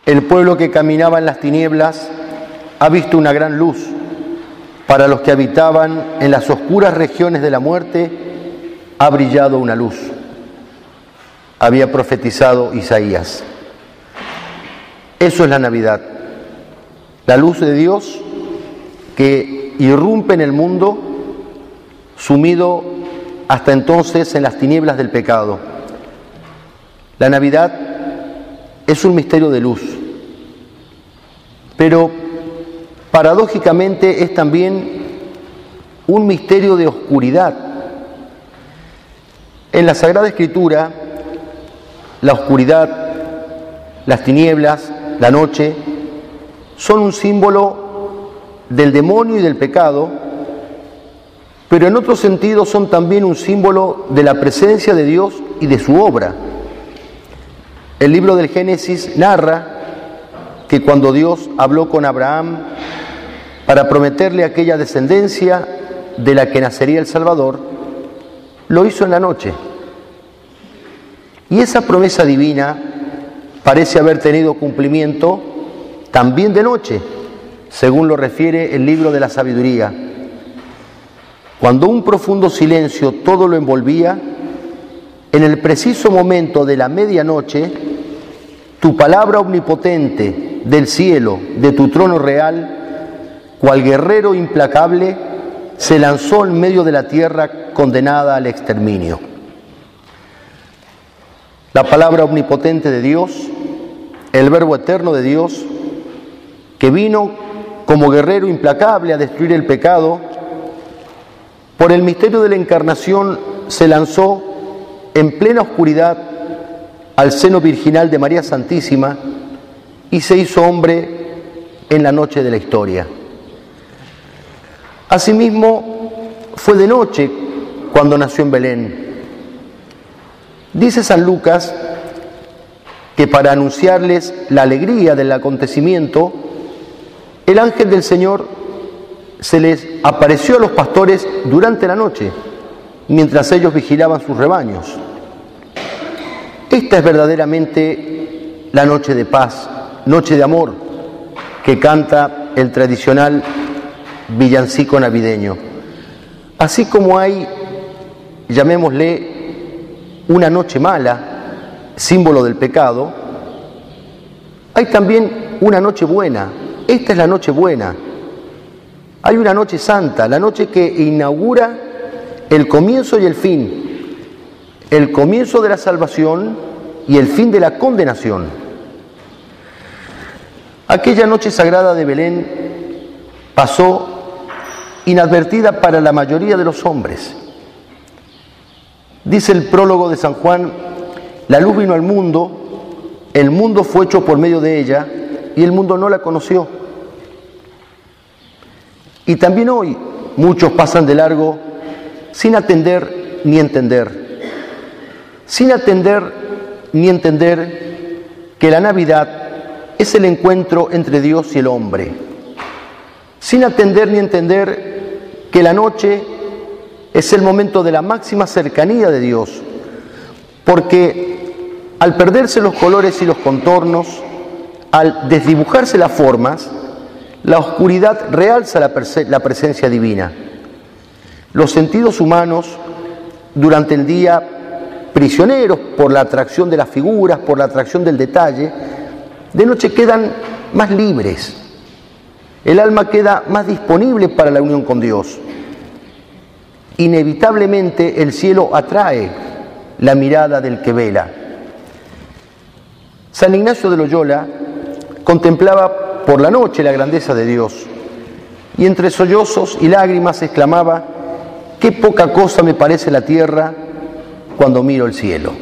El pueblo que caminaba en las tinieblas ha visto una gran luz. Para los que habitaban en las oscuras regiones de la muerte ha brillado una luz. Había profetizado Isaías. Eso es la Navidad. La luz de Dios que irrumpe en el mundo sumido hasta entonces en las tinieblas del pecado. La Navidad es un misterio de luz, pero paradójicamente es también un misterio de oscuridad. En la Sagrada Escritura, la oscuridad, las tinieblas, la noche, son un símbolo del demonio y del pecado, pero en otro sentido son también un símbolo de la presencia de Dios y de su obra. El libro del Génesis narra que cuando Dios habló con Abraham para prometerle aquella descendencia de la que nacería el Salvador, lo hizo en la noche. Y esa promesa divina parece haber tenido cumplimiento también de noche, según lo refiere el libro de la Sabiduría. Cuando un profundo silencio todo lo envolvía, en el preciso momento de la medianoche, tu palabra omnipotente del cielo, de tu trono real, cual guerrero implacable, se lanzó en medio de la tierra condenada al exterminio. La palabra omnipotente de Dios, el Verbo eterno de Dios, que vino como guerrero implacable a destruir el pecado, por el misterio de la encarnación se lanzó en plena oscuridad al seno virginal de María Santísima y se hizo hombre en la noche de la historia. Asimismo, fue de noche cuando nació en Belén. Dice San Lucas que para anunciarles la alegría del acontecimiento, el ángel del Señor se les apareció a los pastores durante la noche, mientras ellos vigilaban sus rebaños. Esta es verdaderamente la noche de paz, noche de amor, que canta el tradicional villancico navideño. Así como hay, llamémosle, una noche mala, símbolo del pecado, hay también una noche buena. Esta es la noche buena. Hay una noche santa, la noche que inaugura el comienzo y el fin, el comienzo de la salvación y el fin de la condenación. Aquella noche sagrada de Belén pasó inadvertida para la mayoría de los hombres. Dice el prólogo de San Juan: la luz vino al mundo, el mundo fue hecho por medio de ella y el mundo no la conoció. Y también hoy muchos pasan de largo sin atender ni entender. Sin atender ni entender que la Navidad es el encuentro entre Dios y el hombre. Sin atender ni entender que la noche es el momento de la máxima cercanía de Dios. Porque al perderse los colores y los contornos, al desdibujarse las formas, la oscuridad realza la presencia divina. Los sentidos humanos, durante el día, prisioneros por la atracción de las figuras, por la atracción del detalle, de noche quedan más libres. El alma queda más disponible para la unión con Dios. Inevitablemente el cielo atrae la mirada del que vela. San Ignacio de Loyola contemplaba por la noche la grandeza de Dios y entre sollozos y lágrimas exclamaba: qué poca cosa me parece la tierra cuando miro el cielo.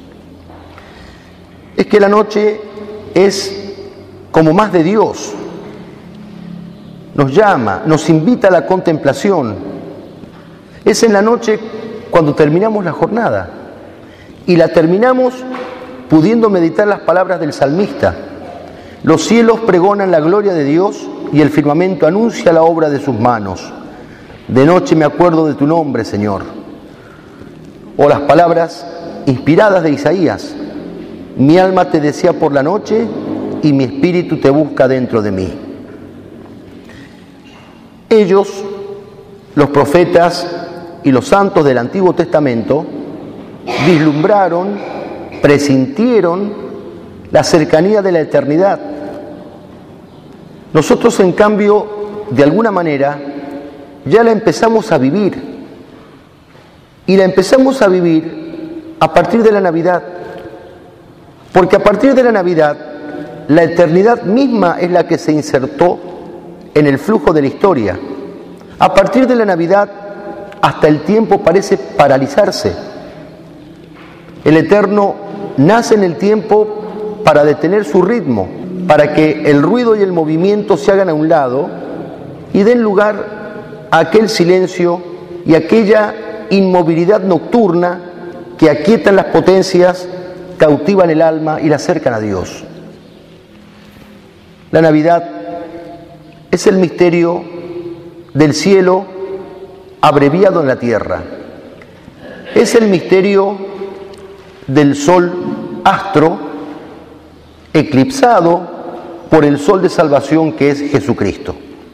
Es que la noche es como más de Dios, nos llama, nos invita a la contemplación. Es en la noche cuando terminamos la jornada y la terminamos pudiendo meditar las palabras del salmista: los cielos pregonan la gloria de Dios y el firmamento anuncia la obra de sus manos. De noche me acuerdo de tu nombre, Señor. O las palabras inspiradas de Isaías: mi alma te desea por la noche, y mi espíritu te busca dentro de mí. Ellos, los profetas y los santos del Antiguo Testamento, vislumbraron, presintieron la cercanía de la eternidad. Nosotros, en cambio, de alguna manera, ya la empezamos a vivir. Y la empezamos a vivir a partir de la Navidad. Porque a partir de la Navidad, la eternidad misma es la que se insertó en el flujo de la historia. A partir de la Navidad, hasta el tiempo parece paralizarse. El Eterno nace en el tiempo para detener su ritmo, para que el ruido y el movimiento se hagan a un lado y den lugar a aquel silencio y aquella inmovilidad nocturna que aquietan las potencias, cautivan el alma y la acercan a Dios. La Navidad es el misterio del cielo abreviado en la tierra. Es el misterio del sol astro eclipsado por el sol de salvación que es Jesucristo.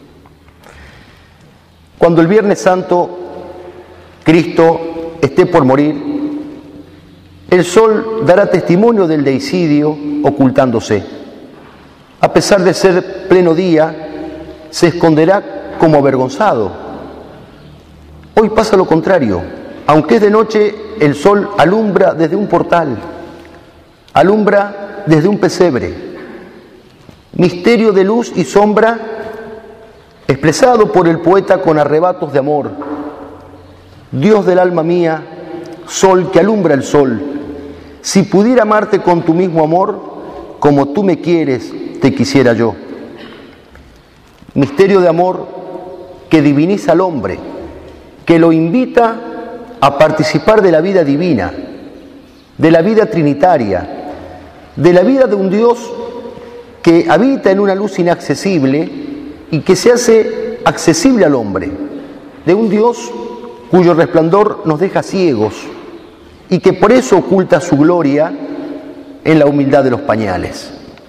Cuando el Viernes Santo Cristo esté por morir, el sol dará testimonio del deicidio ocultándose. A pesar de ser pleno día, se esconderá como avergonzado. Hoy pasa lo contrario. Aunque es de noche, el sol alumbra desde un portal, alumbra desde un pesebre. Misterio de luz y sombra expresado por el poeta con arrebatos de amor. Dios del alma mía, sol que alumbra el sol, si pudiera amarte con tu mismo amor, como tú me quieres, te quisiera yo. Misterio de amor que diviniza al hombre, que lo invita a participar de la vida divina, de la vida trinitaria, de la vida de un Dios que habita en una luz inaccesible y que se hace accesible al hombre, de un Dios cuyo resplandor nos deja ciegos y que por eso oculta su gloria en la humildad de los pañales.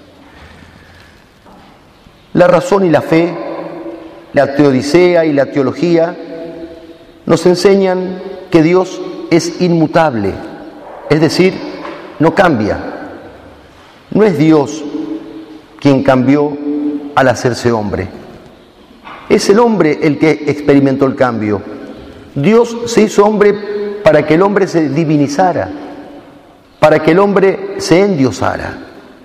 La razón y la fe, la teodicea y la teología nos enseñan que Dios es inmutable, es decir, no cambia. No es Dios quien cambió al hacerse hombre. Es el hombre el que experimentó el cambio. Dios se hizo hombre para que el hombre se divinizara, para que el hombre se endiosara.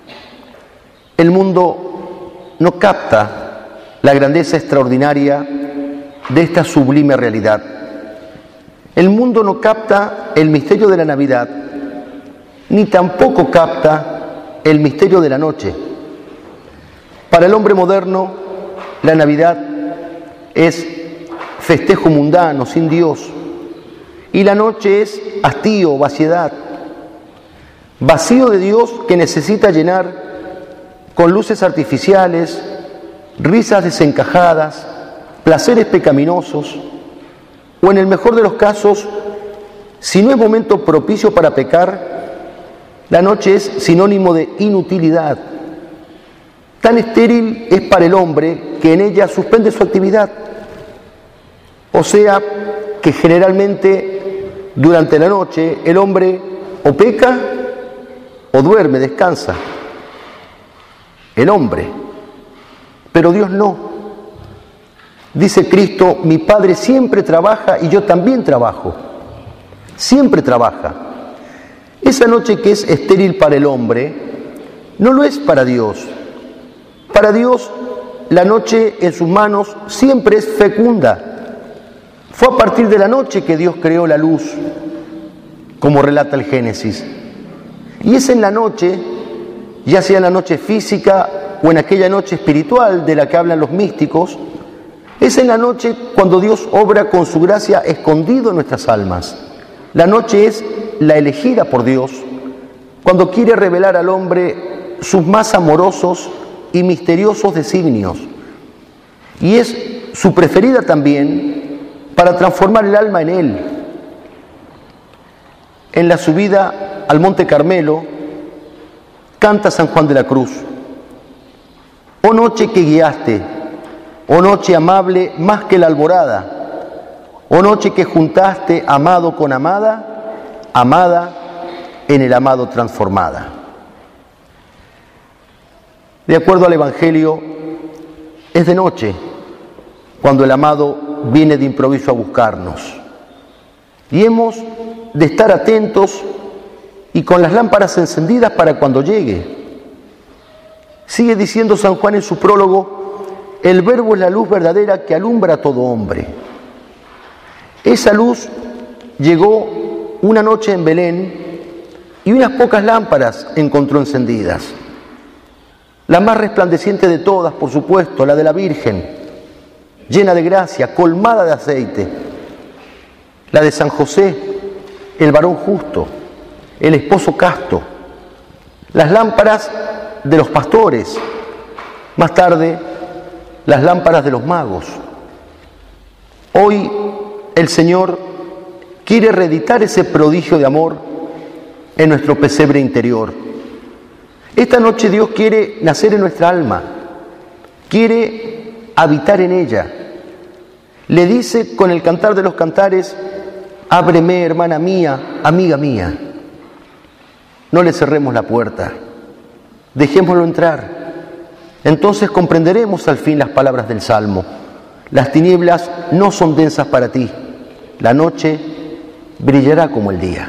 El mundo no capta la grandeza extraordinaria de esta sublime realidad. El mundo no capta el misterio de la Navidad, ni tampoco capta el misterio de la noche. Para el hombre moderno, la Navidad es festejo mundano, sin Dios, y la noche es hastío, vaciedad, vacío de Dios que necesita llenar con luces artificiales, risas desencajadas, placeres pecaminosos, o en el mejor de los casos, si no es momento propicio para pecar, la noche es sinónimo de inutilidad. Tan estéril es para el hombre que en ella suspende su actividad. O sea, que generalmente durante la noche el hombre o peca o duerme, descansa. El hombre. Pero Dios no. Dice Cristo, mi Padre siempre trabaja y yo también trabajo. Siempre trabaja. Esa noche que es estéril para el hombre, no lo es para Dios. Para Dios, la noche en sus manos siempre es fecunda. Fue a partir de la noche que Dios creó la luz, como relata el Génesis. Y es en la noche, ya sea en la noche física o en aquella noche espiritual de la que hablan los místicos, es en la noche cuando Dios obra con su gracia escondido en nuestras almas. La noche es la elegida por Dios, cuando quiere revelar al hombre sus más amorosos y misteriosos designios. Y es su preferida también para transformar el alma en Él. En la subida al Monte Carmelo, canta San Juan de la Cruz: Oh noche que guiaste, oh noche amable más que la alborada, oh noche que juntaste amado con amada, amada en el amado transformada. De acuerdo al Evangelio, es de noche cuando el amado viene de improviso a buscarnos. Y hemos de estar atentos y con las lámparas encendidas para cuando llegue. Sigue diciendo San Juan en su prólogo, el Verbo es la luz verdadera que alumbra a todo hombre. Esa luz llegó una noche en Belén y unas pocas lámparas encontró encendidas. La más resplandeciente de todas, por supuesto, la de la Virgen, llena de gracia, colmada de aceite. La de San José, el varón justo, el esposo casto. Las lámparas de los pastores, más tarde las lámparas de los magos. Hoy el Señor quiere reeditar ese prodigio de amor en nuestro pesebre interior. Esta noche Dios quiere nacer en nuestra alma, quiere habitar en ella. Le dice con el cantar de los cantares, ábreme, hermana mía, amiga mía. No le cerremos la puerta. Dejémoslo entrar. Entonces comprenderemos al fin las palabras del Salmo. Las tinieblas no son densas para ti. La noche brillará como el día.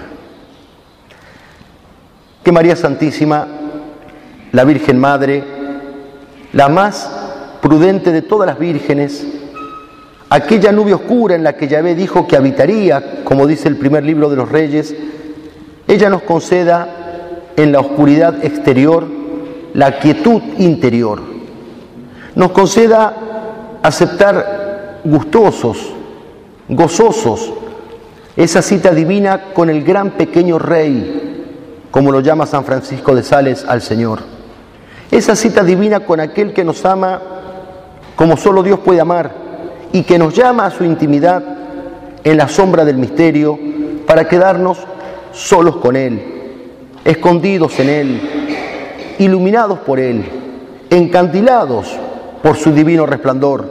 Que María Santísima, la Virgen Madre, la más prudente de todas las vírgenes, aquella nube oscura en la que Yahvé dijo que habitaría, como dice el primer libro de los Reyes, ella nos conceda en la oscuridad exterior la quietud interior. Nos conceda aceptar gustosos, gozosos, esa cita divina con el gran pequeño Rey, como lo llama San Francisco de Sales al Señor. Esa cita divina con aquel que nos ama como solo Dios puede amar y que nos llama a su intimidad en la sombra del misterio para quedarnos solos con Él, escondidos en Él, iluminados por Él, encandilados por su divino resplandor,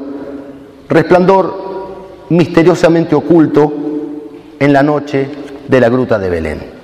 resplandor misteriosamente oculto en la noche de la gruta de Belén.